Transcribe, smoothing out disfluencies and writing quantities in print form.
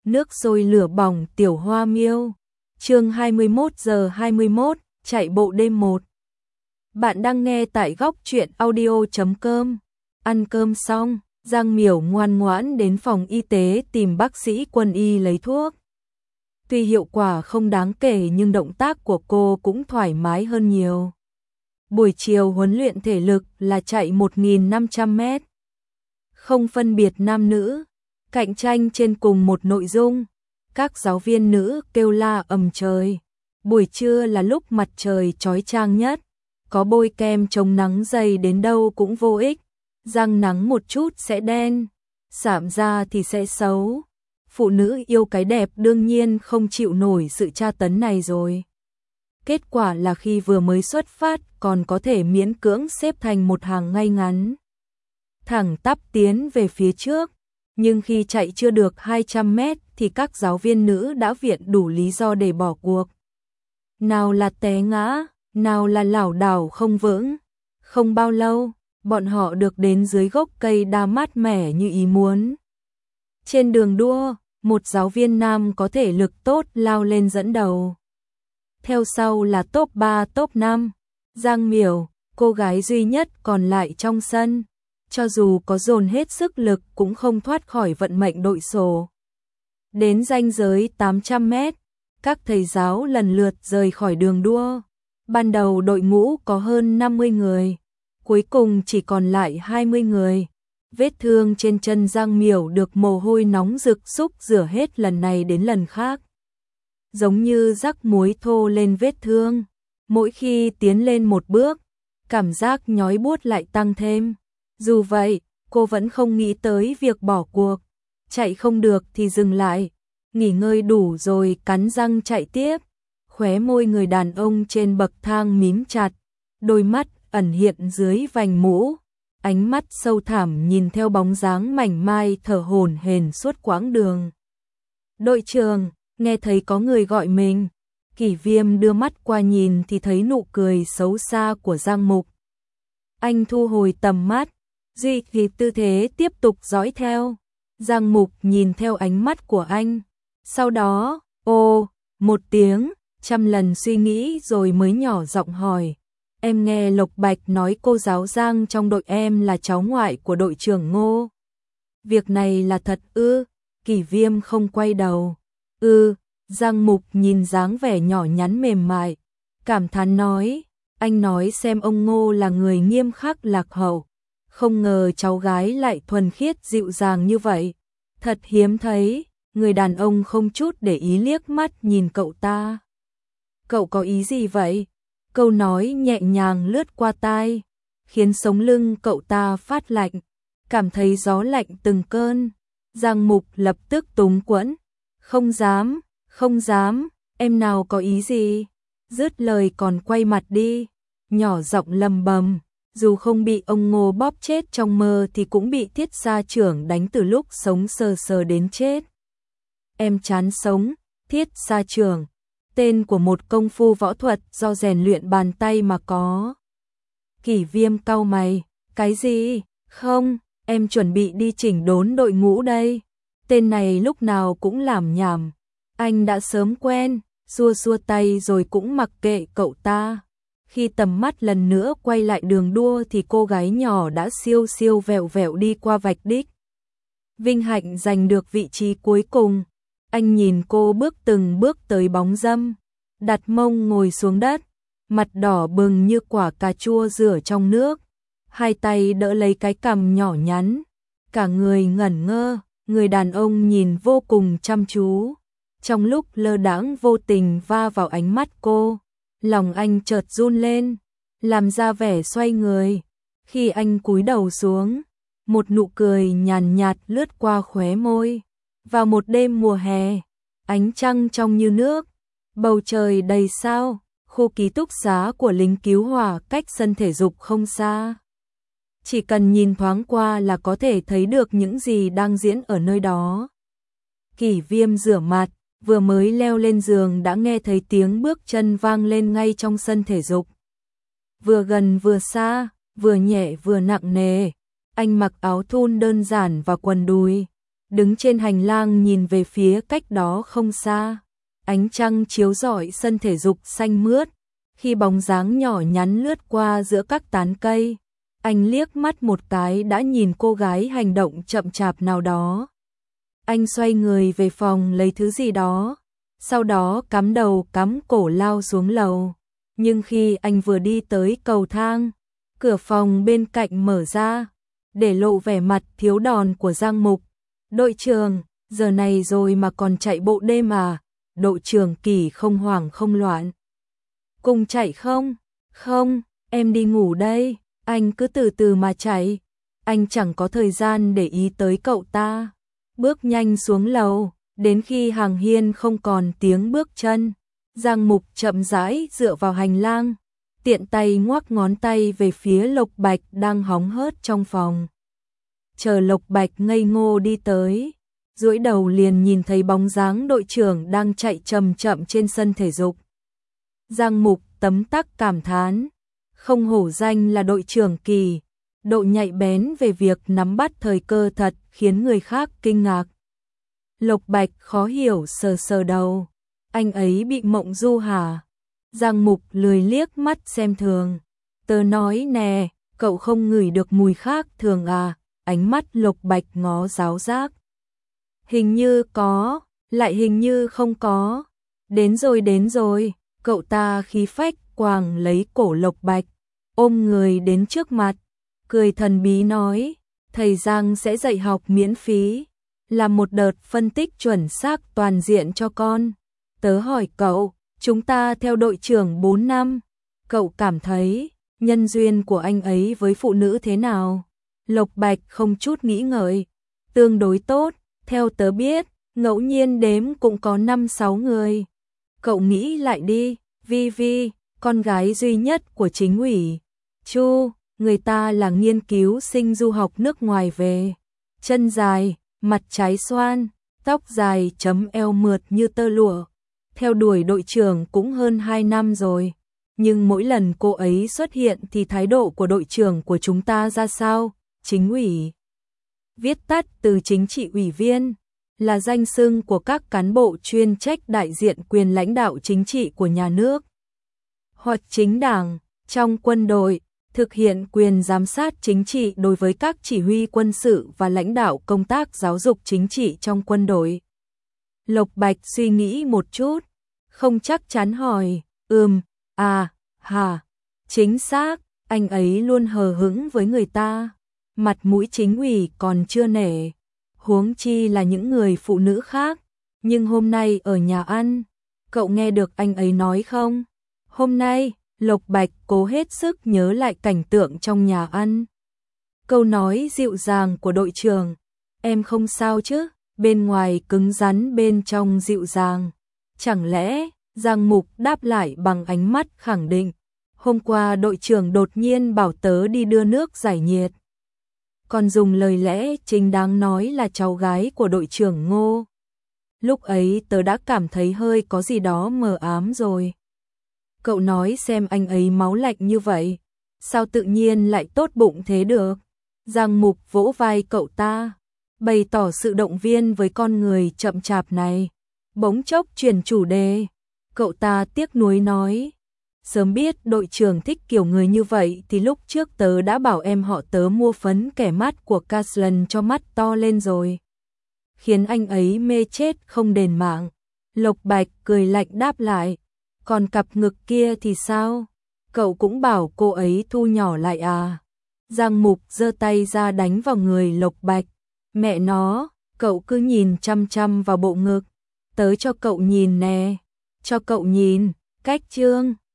nước sôi lửa bỏng tiểu hoa miêu. Chương 21:21, chạy bộ đêm 1. Bạn đang nghe tại góc truyện audio.com. Ăn cơm xong, Giang Miểu ngoan ngoãn đến phòng y tế tìm bác sĩ quân y lấy thuốc. Tuy hiệu quả không đáng kể nhưng động tác của cô cũng thoải mái hơn nhiều. Buổi chiều huấn luyện thể lực là chạy 1.500 mét. Không phân biệt nam nữ, cạnh tranh trên cùng một nội dung. Các giáo viên nữ kêu la ầm trời. Buổi trưa là lúc mặt trời chói chang nhất, có bôi kem chống nắng dày đến đâu cũng vô ích. Răng nắng một chút sẽ đen, sạm da thì sẽ xấu. Phụ nữ yêu cái đẹp đương nhiên không chịu nổi sự tra tấn này rồi. Kết quả là khi vừa mới xuất phát còn có thể miễn cưỡng xếp thành một hàng ngay ngắn, thẳng tắp tiến về phía trước. Nhưng khi chạy chưa được 200 mét thì các giáo viên nữ đã viện đủ lý do để bỏ cuộc. Nào là té ngã, nào là lảo đảo không vững. Không bao lâu, bọn họ được đến dưới gốc cây đa mát mẻ như ý muốn. Trên đường đua, một giáo viên nam có thể lực tốt lao lên dẫn đầu. Theo sau là top 3 top 5. Giang Miểu, cô gái duy nhất còn lại trong sân. Cho dù có dồn hết sức lực cũng không thoát khỏi vận mệnh đội sổ. Đến ranh giới 800 mét, các thầy giáo lần lượt rời khỏi đường đua. Ban đầu đội ngũ có hơn 50 người, cuối cùng chỉ còn lại 20 người. Vết thương trên chân Giang Miểu được mồ hôi nóng rực xúc rửa hết lần này đến lần khác. Giống như rắc muối thô lên vết thương. Mỗi khi tiến lên một bước, cảm giác nhói buốt lại tăng thêm. Dù vậy, cô vẫn không nghĩ tới việc bỏ cuộc. Chạy không được thì dừng lại, nghỉ ngơi đủ rồi cắn răng chạy tiếp. Khóe môi người đàn ông trên bậc thang mím chặt, đôi mắt ẩn hiện dưới vành mũ, ánh mắt sâu thẳm nhìn theo bóng dáng mảnh mai thở hổn hển suốt quãng đường. Đội trưởng, nghe thấy có người gọi mình. Kỷ Viêm đưa mắt qua nhìn thì thấy nụ cười xấu xa của Giang Mục. Anh thu hồi tầm mắt, duy trì tư thế tiếp tục dõi theo. Giang Mục nhìn theo ánh mắt của anh. Sau đó, một tiếng, trăm lần suy nghĩ rồi mới nhỏ giọng hỏi. Em nghe Lộc Bạch nói cô giáo Giang trong đội em là cháu ngoại của đội trưởng Ngô. Việc này là thật ư? Kỷ Viêm không quay đầu. Giang Mục nhìn dáng vẻ nhỏ nhắn mềm mại, cảm thán nói. Anh nói xem ông Ngô là người nghiêm khắc lạc hậu. Không ngờ cháu gái lại thuần khiết dịu dàng như vậy. Thật hiếm thấy. Người đàn ông không chút để ý liếc mắt nhìn cậu ta. Cậu có ý gì vậy? Câu nói nhẹ nhàng lướt qua tai, khiến sống lưng cậu ta phát lạnh, cảm thấy gió lạnh từng cơn. Giang Mục lập tức túng quẫn. Không dám, em nào có ý gì? Dứt lời còn quay mặt đi, nhỏ giọng lầm bầm. Dù không bị ông Ngô bóp chết trong mơ thì cũng bị Thiết gia trưởng đánh từ lúc sống sờ sờ đến chết. Em chán sống. Thiết gia trưởng, tên của một công phu võ thuật do rèn luyện bàn tay mà có. Kỷ Viêm cau mày. Cái gì? Không, em chuẩn bị đi chỉnh đốn đội ngũ đây. Tên này lúc nào cũng lảm nhảm. Anh đã sớm quen, xua xua tay rồi cũng mặc kệ cậu ta. Khi tầm mắt lần nữa quay lại đường đua thì cô gái nhỏ đã siêu siêu vẹo vẹo đi qua vạch đích. Vinh hạnh giành được vị trí cuối cùng. Anh nhìn cô bước từng bước tới bóng râm, đặt mông ngồi xuống đất, mặt đỏ bừng như quả cà chua rửa trong nước, hai tay đỡ lấy cái cằm nhỏ nhắn, cả người ngẩn ngơ. Người đàn ông nhìn vô cùng chăm chú. Trong lúc lơ đãng vô tình va vào ánh mắt cô, lòng anh chợt run lên, làm ra vẻ xoay người. Khi anh cúi đầu xuống, một nụ cười nhàn nhạt lướt qua khóe môi. Vào một đêm mùa hè, ánh trăng trong như nước, bầu trời đầy sao, khu ký túc xá của lính cứu hỏa cách sân thể dục không xa. Chỉ cần nhìn thoáng qua là có thể thấy được những gì đang diễn ở nơi đó. Kỷ Viêm rửa mặt, vừa mới leo lên giường đã nghe thấy tiếng bước chân vang lên ngay trong sân thể dục. Vừa gần vừa xa, vừa nhẹ vừa nặng nề. Anh mặc áo thun đơn giản và quần đùi, đứng trên hành lang nhìn về phía cách đó không xa. Ánh trăng chiếu rọi sân thể dục xanh mướt, khi bóng dáng nhỏ nhắn lướt qua giữa các tán cây, anh liếc mắt một cái đã nhìn cô gái hành động chậm chạp nào đó. Anh xoay người về phòng lấy thứ gì đó, sau đó cắm đầu cắm cổ lao xuống lầu. Nhưng khi anh vừa đi tới cầu thang, cửa phòng bên cạnh mở ra, để lộ vẻ mặt thiếu đòn của Giang Mục. "Đội trưởng, giờ này rồi mà còn chạy bộ đêm à?" Đội trưởng Kỳ không hoảng không loạn. "Cùng chạy không?" "Không, em đi ngủ đây." "Anh cứ từ từ mà chạy." Anh chẳng có thời gian để ý tới cậu ta. Bước nhanh xuống lầu, đến khi hàng hiên không còn tiếng bước chân, Giang Mục chậm rãi dựa vào hành lang, tiện tay ngoắc ngón tay về phía Lộc Bạch đang hóng hớt trong phòng. Chờ Lộc Bạch ngây ngô đi tới, duỗi đầu liền nhìn thấy bóng dáng đội trưởng đang chạy chậm chậm trên sân thể dục. Giang Mục tấm tắc cảm thán, không hổ danh là đội trưởng Kỳ, độ nhạy bén về việc nắm bắt thời cơ thật khiến người khác kinh ngạc. Lộc Bạch khó hiểu sờ sờ đầu, anh ấy bị mộng du hả? Giang Mục lười liếc mắt xem thường. "Tớ nói nè, cậu không ngửi được mùi khác thường à?" Ánh mắt Lộc Bạch ngó giáo giác. "Hình như có, lại hình như không có." Đến rồi, cậu ta khí phách quàng lấy cổ Lộc Bạch, ôm người đến trước mặt, cười thần bí nói, "Thầy Giang sẽ dạy học miễn phí, làm một đợt phân tích chuẩn xác toàn diện cho con. Tớ hỏi cậu, chúng ta theo đội trưởng 4 năm, cậu cảm thấy nhân duyên của anh ấy với phụ nữ thế nào?" Lộc Bạch không chút nghĩ ngợi, "Tương đối tốt, theo tớ biết, ngẫu nhiên đếm cũng có 5-6 người. Cậu nghĩ lại đi, Vi Vi, con gái duy nhất của chính ủy Chu, người ta là nghiên cứu sinh du học nước ngoài về, chân dài, mặt trái xoan, tóc dài chấm eo mượt như tơ lụa, theo đuổi đội trưởng cũng hơn 2 năm rồi. Nhưng mỗi lần cô ấy xuất hiện thì thái độ của đội trưởng của chúng ta ra sao?" Chính ủy, viết tắt từ chính trị ủy viên, là danh xưng của các cán bộ chuyên trách đại diện quyền lãnh đạo chính trị của nhà nước hoặc chính đảng. Trong quân đội, thực hiện quyền giám sát chính trị đối với các chỉ huy quân sự và lãnh đạo công tác giáo dục chính trị trong quân đội. Lộc Bạch suy nghĩ một chút, không chắc chắn hỏi, hả, chính xác, anh ấy luôn hờ hững với người ta, mặt mũi chính ủy còn chưa nể, huống chi là những người phụ nữ khác. Nhưng hôm nay ở nhà ăn, cậu nghe được anh ấy nói không? Hôm nay, Lộc Bạch cố hết sức nhớ lại cảnh tượng trong nhà ăn. Câu nói dịu dàng của đội trưởng, "Em không sao chứ?" Bên ngoài cứng rắn, bên trong dịu dàng. Chẳng lẽ, Giang Mục đáp lại bằng ánh mắt khẳng định, "Hôm qua đội trưởng đột nhiên bảo tớ đi đưa nước giải nhiệt, còn dùng lời lẽ chính đáng nói là cháu gái của đội trưởng Ngô. Lúc ấy tớ đã cảm thấy hơi có gì đó mờ ám rồi." Cậu nói xem, anh ấy máu lạnh như vậy, sao tự nhiên lại tốt bụng thế được? Giang Mục vỗ vai cậu ta, bày tỏ sự động viên với con người chậm chạp này. Bỗng chốc chuyển chủ đề, cậu ta tiếc nuối nói, "Sớm biết đội trưởng thích kiểu người như vậy thì lúc trước tớ đã bảo em họ tớ mua phấn kẻ mắt của Caslan cho mắt to lên rồi, khiến anh ấy mê chết không đền mạng." Lộc Bạch cười lạnh đáp lại, "Còn cặp ngực kia thì sao? Cậu cũng bảo cô ấy thu nhỏ lại à?" Giang Mục giơ tay ra đánh vào người Lộc Bạch, "Mẹ nó, cậu cứ nhìn chăm chăm vào bộ ngực, tớ cho cậu nhìn nè, cho cậu nhìn." Cách chương